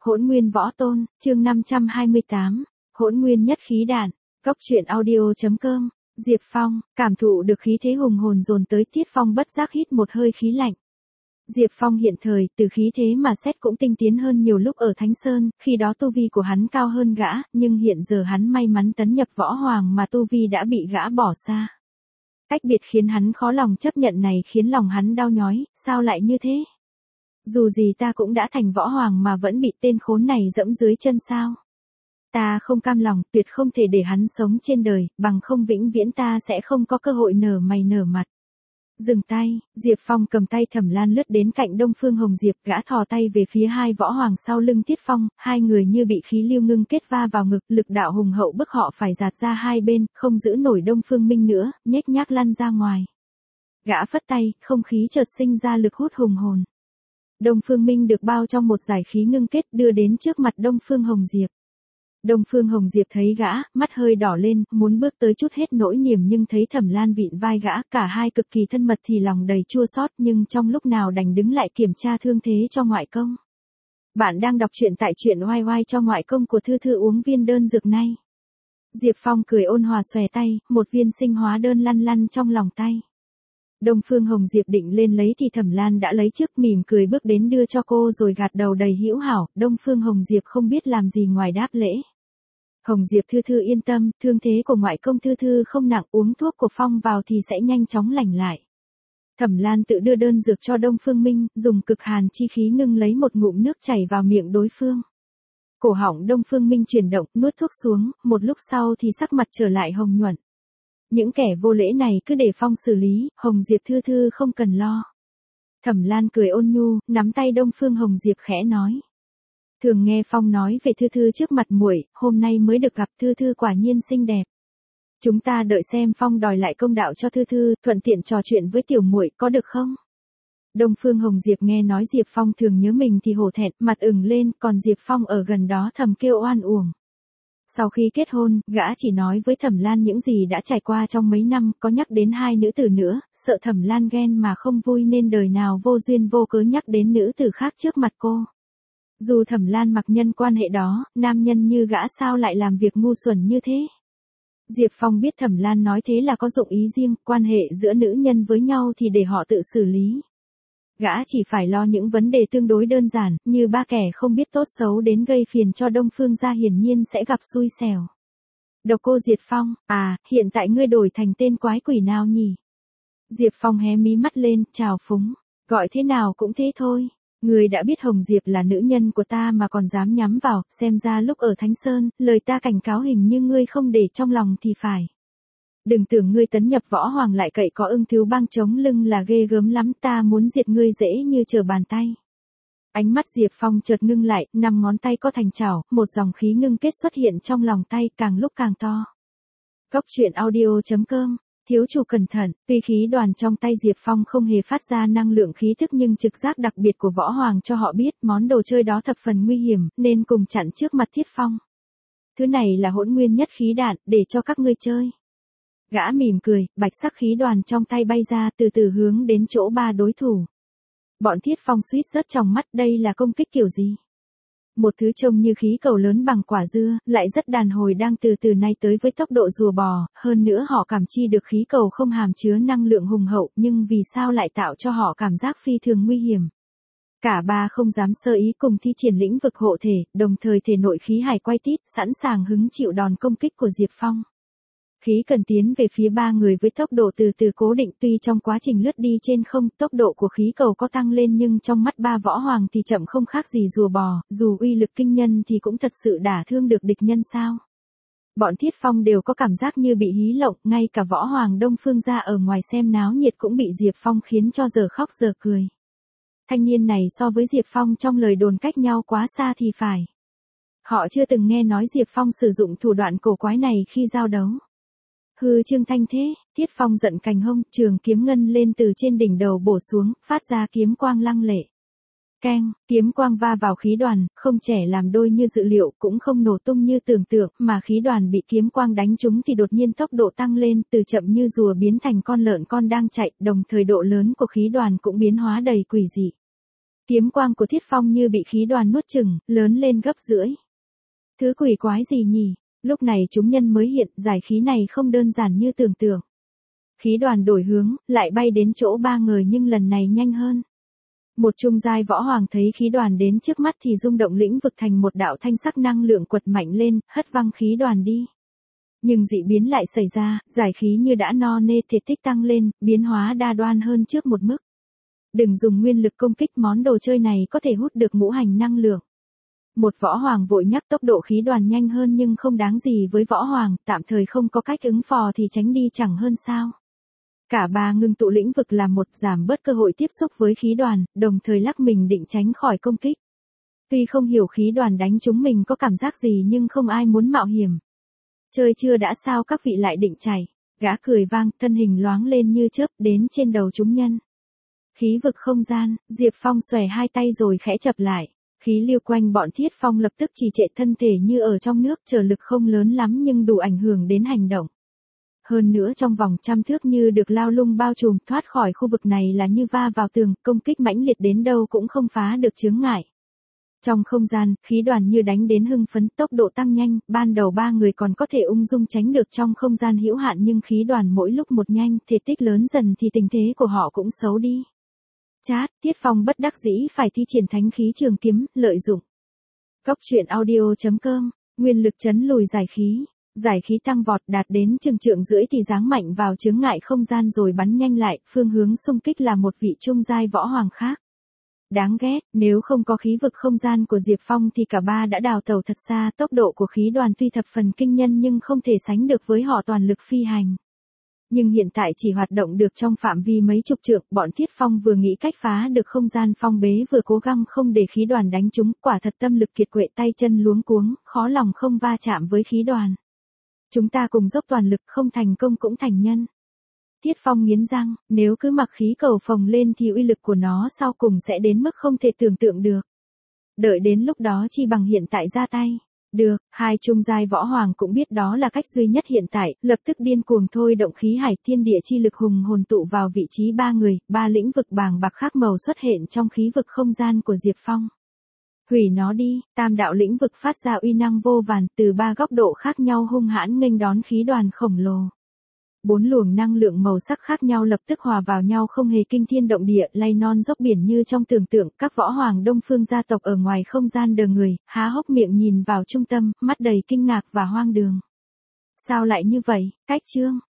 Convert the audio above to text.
Hỗn Nguyên Võ Tôn, chương 528, Hỗn Nguyên Nhất Khí Đạn, Cốc truyện audio.com, Diệp Phong, cảm thụ được khí thế hùng hồn dồn tới Tiết Phong bất giác hít một hơi khí lạnh. Diệp Phong hiện thời, từ khí thế mà xét cũng tinh tiến hơn nhiều lúc ở Thánh Sơn, khi đó tu vi của hắn cao hơn gã, nhưng hiện giờ hắn may mắn tấn nhập võ hoàng mà tu vi đã bị gã bỏ xa. Cách biệt khiến hắn khó lòng chấp nhận này khiến lòng hắn đau nhói, sao lại như thế? Dù gì ta cũng đã thành võ hoàng mà vẫn bị tên khốn này dẫm dưới chân sao? Ta không cam lòng, tuyệt không thể để hắn sống trên đời, bằng không vĩnh viễn ta sẽ không có cơ hội nở mày nở mặt. Dừng tay, Diệp Phong cầm tay Thẩm Lan lướt đến cạnh Đông Phương Hồng Diệp, gã thò tay về phía hai võ hoàng sau lưng Tiết Phong, hai người như bị khí lưu ngưng kết va vào ngực, lực đạo hùng hậu bức họ phải dạt ra hai bên, không giữ nổi Đông Phương Minh nữa, nhếch nhác lăn ra ngoài. Gã phất tay, không khí chợt sinh ra lực hút hùng hồn. Đông Phương Minh được bao trong một dải khí ngưng kết đưa đến trước mặt Đông Phương Hồng Diệp. Đông Phương Hồng Diệp thấy gã, mắt hơi đỏ lên, muốn bước tới chút hết nỗi niềm nhưng thấy Thẩm Lan vịn vai gã, cả hai cực kỳ thân mật thì lòng đầy chua xót nhưng trong lúc nào đành đứng lại kiểm tra thương thế cho ngoại công. Bạn đang đọc truyện tại truyện oai oai cho ngoại công của Thư Thư uống viên đơn dược này. Diệp Phong cười ôn hòa xòe tay, một viên sinh hóa đơn lăn lăn trong lòng tay. Đông Phương Hồng Diệp định lên lấy thì Thẩm Lan đã lấy trước, mỉm cười bước đến đưa cho cô rồi gạt đầu đầy hữu hảo. Đông Phương Hồng Diệp không biết làm gì ngoài đáp lễ. Hồng Diệp Thư Thư yên tâm, thương thế của ngoại công Thư Thư không nặng, uống thuốc của Phong vào thì sẽ nhanh chóng lành lại. Thẩm Lan tự đưa đơn dược cho Đông Phương Minh, dùng cực hàn chi khí ngưng lấy một ngụm nước chảy vào miệng đối phương. Cổ họng Đông Phương Minh chuyển động, nuốt thuốc xuống, một lúc sau thì sắc mặt trở lại hồng nhuận. Những kẻ vô lễ này cứ để Phong xử lý, Hồng Diệp Thư Thư không cần lo. Thẩm Lan cười ôn nhu, nắm tay Đông Phương Hồng Diệp khẽ nói. Thường nghe Phong nói về Thư Thư trước mặt muội, hôm nay mới được gặp, Thư Thư quả nhiên xinh đẹp. Chúng ta đợi xem Phong đòi lại công đạo cho Thư Thư, thuận tiện trò chuyện với tiểu muội có được không? Đông Phương Hồng Diệp nghe nói Diệp Phong thường nhớ mình thì hổ thẹn, mặt ửng lên, còn Diệp Phong ở gần đó thầm kêu oan uổng. Sau khi kết hôn, gã chỉ nói với Thẩm Lan những gì đã trải qua trong mấy năm, có nhắc đến hai nữ tử nữa, sợ Thẩm Lan ghen mà không vui nên đời nào vô duyên vô cớ nhắc đến nữ tử khác trước mặt cô. Dù Thẩm Lan mặc nhân quan hệ đó, nam nhân như gã sao lại làm việc ngu xuẩn như thế? Diệp Phong biết Thẩm Lan nói thế là có dụng ý riêng, quan hệ giữa nữ nhân với nhau thì để họ tự xử lý. Gã chỉ phải lo những vấn đề tương đối đơn giản, như ba kẻ không biết tốt xấu đến gây phiền cho Đông Phương gia hiển nhiên sẽ gặp xui xẻo. Độc Cô Diệp Phong, à, hiện tại ngươi đổi thành tên quái quỷ nào nhỉ? Diệp Phong hé mí mắt lên, chào phúng, gọi thế nào cũng thế thôi. Ngươi đã biết Hồng Diệp là nữ nhân của ta mà còn dám nhắm vào, xem ra lúc ở Thánh Sơn, lời ta cảnh cáo hình như ngươi không để trong lòng thì phải. Đừng tưởng ngươi tấn nhập võ hoàng lại cậy có Ưng Thiếu Bang chống lưng là ghê gớm lắm, ta muốn diệt ngươi dễ như trở bàn tay. Ánh mắt Diệp Phong chợt ngưng lại, 5 ngón tay có thành chảo, một dòng khí ngưng kết xuất hiện trong lòng tay, càng lúc càng to. Cốc truyện audio.com, thiếu chủ cẩn thận, tuy khí đoàn trong tay Diệp Phong không hề phát ra năng lượng khí thức nhưng trực giác đặc biệt của võ hoàng cho họ biết món đồ chơi đó thập phần nguy hiểm, nên cùng chặn trước mặt Thiết Phong. Thứ này là hỗn nguyên nhất khí đạn, để cho các ngươi chơi. Gã mỉm cười, bạch sắc khí đoàn trong tay bay ra từ từ hướng đến chỗ ba đối thủ. Bọn Thiết Phong suýt rớt trong mắt, đây là công kích kiểu gì? Một thứ trông như khí cầu lớn bằng quả dưa, lại rất đàn hồi đang từ từ nay tới với tốc độ rùa bò, hơn nữa họ cảm chi được khí cầu không hàm chứa năng lượng hùng hậu, nhưng vì sao lại tạo cho họ cảm giác phi thường nguy hiểm. Cả ba không dám sơ ý cùng thi triển lĩnh vực hộ thể, đồng thời thể nội khí hải quay tít, sẵn sàng hứng chịu đòn công kích của Diệp Phong. Khí cần tiến về phía ba người với tốc độ từ từ cố định, tuy trong quá trình lướt đi trên không, tốc độ của khí cầu có tăng lên nhưng trong mắt ba võ hoàng thì chậm không khác gì rùa bò, dù uy lực kinh nhân thì cũng thật sự đả thương được địch nhân sao. Bọn Thiết Phong đều có cảm giác như bị hí lộng, ngay cả võ hoàng Đông Phương gia ở ngoài xem náo nhiệt cũng bị Diệp Phong khiến cho giờ khóc giờ cười. Thanh niên này so với Diệp Phong trong lời đồn cách nhau quá xa thì phải. Họ chưa từng nghe nói Diệp Phong sử dụng thủ đoạn cổ quái này khi giao đấu. Hư Trương Thanh thế, Thiết Phong giận cành hông, trường kiếm ngân lên từ trên đỉnh đầu bổ xuống, phát ra kiếm quang lăng lệ. Keng, kiếm quang va vào khí đoàn, không trẻ làm đôi như dự liệu, cũng không nổ tung như tưởng tượng, mà khí đoàn bị kiếm quang đánh trúng thì đột nhiên tốc độ tăng lên, từ chậm như rùa biến thành con lợn con đang chạy, đồng thời độ lớn của khí đoàn cũng biến hóa đầy quỷ dị. Kiếm quang của Thiết Phong như bị khí đoàn nuốt chửng, lớn lên gấp rưỡi. Thứ quỷ quái gì nhỉ? Lúc này chúng nhân mới hiện, giải khí này không đơn giản như tưởng tượng. Khí đoàn đổi hướng, lại bay đến chỗ ba người nhưng lần này nhanh hơn. Một trung giai võ hoàng thấy khí đoàn đến trước mắt thì rung động lĩnh vực thành một đạo thanh sắc năng lượng quật mạnh lên, hất văng khí đoàn đi. Nhưng dị biến lại xảy ra, giải khí như đã no nê thể tích tăng lên, biến hóa đa đoan hơn trước một mức. Đừng dùng nguyên lực công kích, món đồ chơi này có thể hút được ngũ hành năng lượng. Một võ hoàng vội nhắc tốc độ khí đoàn nhanh hơn nhưng không đáng gì với võ hoàng, tạm thời không có cách ứng phò thì tránh đi chẳng hơn sao. Cả ba ngưng tụ lĩnh vực làm một, giảm bớt cơ hội tiếp xúc với khí đoàn, đồng thời lắc mình định tránh khỏi công kích. Tuy không hiểu khí đoàn đánh chúng mình có cảm giác gì nhưng không ai muốn mạo hiểm. Chơi chưa đã sao các vị lại định chạy. Gã cười vang, thân hình loáng lên như chớp đến trên đầu chúng nhân. Khí vực không gian, Diệp Phong xòe hai tay rồi khẽ chập lại. Khí lưu quanh bọn Thiết Phong lập tức trì trệ, thân thể như ở trong nước, trở lực không lớn lắm nhưng đủ ảnh hưởng đến hành động. Hơn nữa trong vòng 100 thước như được lao lung bao trùm, thoát khỏi khu vực này là như va vào tường, công kích mãnh liệt đến đâu cũng không phá được chướng ngại. Trong không gian, khí đoàn như đánh đến hưng phấn, tốc độ tăng nhanh, ban đầu ba người còn có thể ung dung tránh được trong không gian hữu hạn nhưng khí đoàn mỗi lúc một nhanh, thể tích lớn dần thì tình thế của họ cũng xấu đi. Chát, Thiết Phong bất đắc dĩ phải thi triển thánh khí trường kiếm, lợi dụng. Góc truyện audio.com, nguyên lực chấn lùi giải khí tăng vọt đạt đến chừng trượng rưỡi thì giáng mạnh vào chướng ngại không gian rồi bắn nhanh lại, phương hướng xung kích là một vị trung giai võ hoàng khác. Đáng ghét, nếu không có khí vực không gian của Diệp Phong thì cả ba đã đào tẩu thật xa, tốc độ của khí đoàn tuy thập phần kinh nhân nhưng không thể sánh được với họ toàn lực phi hành. Nhưng hiện tại chỉ hoạt động được trong phạm vi mấy chục trượng, bọn Thiết Phong vừa nghĩ cách phá được không gian phong bế vừa cố gắng không để khí đoàn đánh chúng, quả thật tâm lực kiệt quệ, tay chân luống cuống, khó lòng không va chạm với khí đoàn. Chúng ta cùng dốc toàn lực, không thành công cũng thành nhân. Thiết Phong nghiến răng, nếu cứ mặc khí cầu phồng lên thì uy lực của nó sau cùng sẽ đến mức không thể tưởng tượng được. Đợi đến lúc đó chi bằng hiện tại ra tay. Được, hai trung giai võ hoàng cũng biết đó là cách duy nhất hiện tại, lập tức điên cuồng thôi động khí hải thiên địa chi lực hùng hồn tụ vào vị trí ba người, ba lĩnh vực bàng bạc khác màu xuất hiện trong khí vực không gian của Diệp Phong. Hủy nó đi, tam đạo lĩnh vực phát ra uy năng vô vàn, từ ba góc độ khác nhau hung hãn nghênh đón khí đoàn khổng lồ. Bốn luồng năng lượng màu sắc khác nhau lập tức hòa vào nhau không hề kinh thiên động địa, lay non dốc biển như trong tưởng tượng. Các võ hoàng Đông Phương gia tộc ở ngoài không gian đờ người, há hốc miệng nhìn vào trung tâm, mắt đầy kinh ngạc và hoang đường. Sao lại như vậy? Cách chương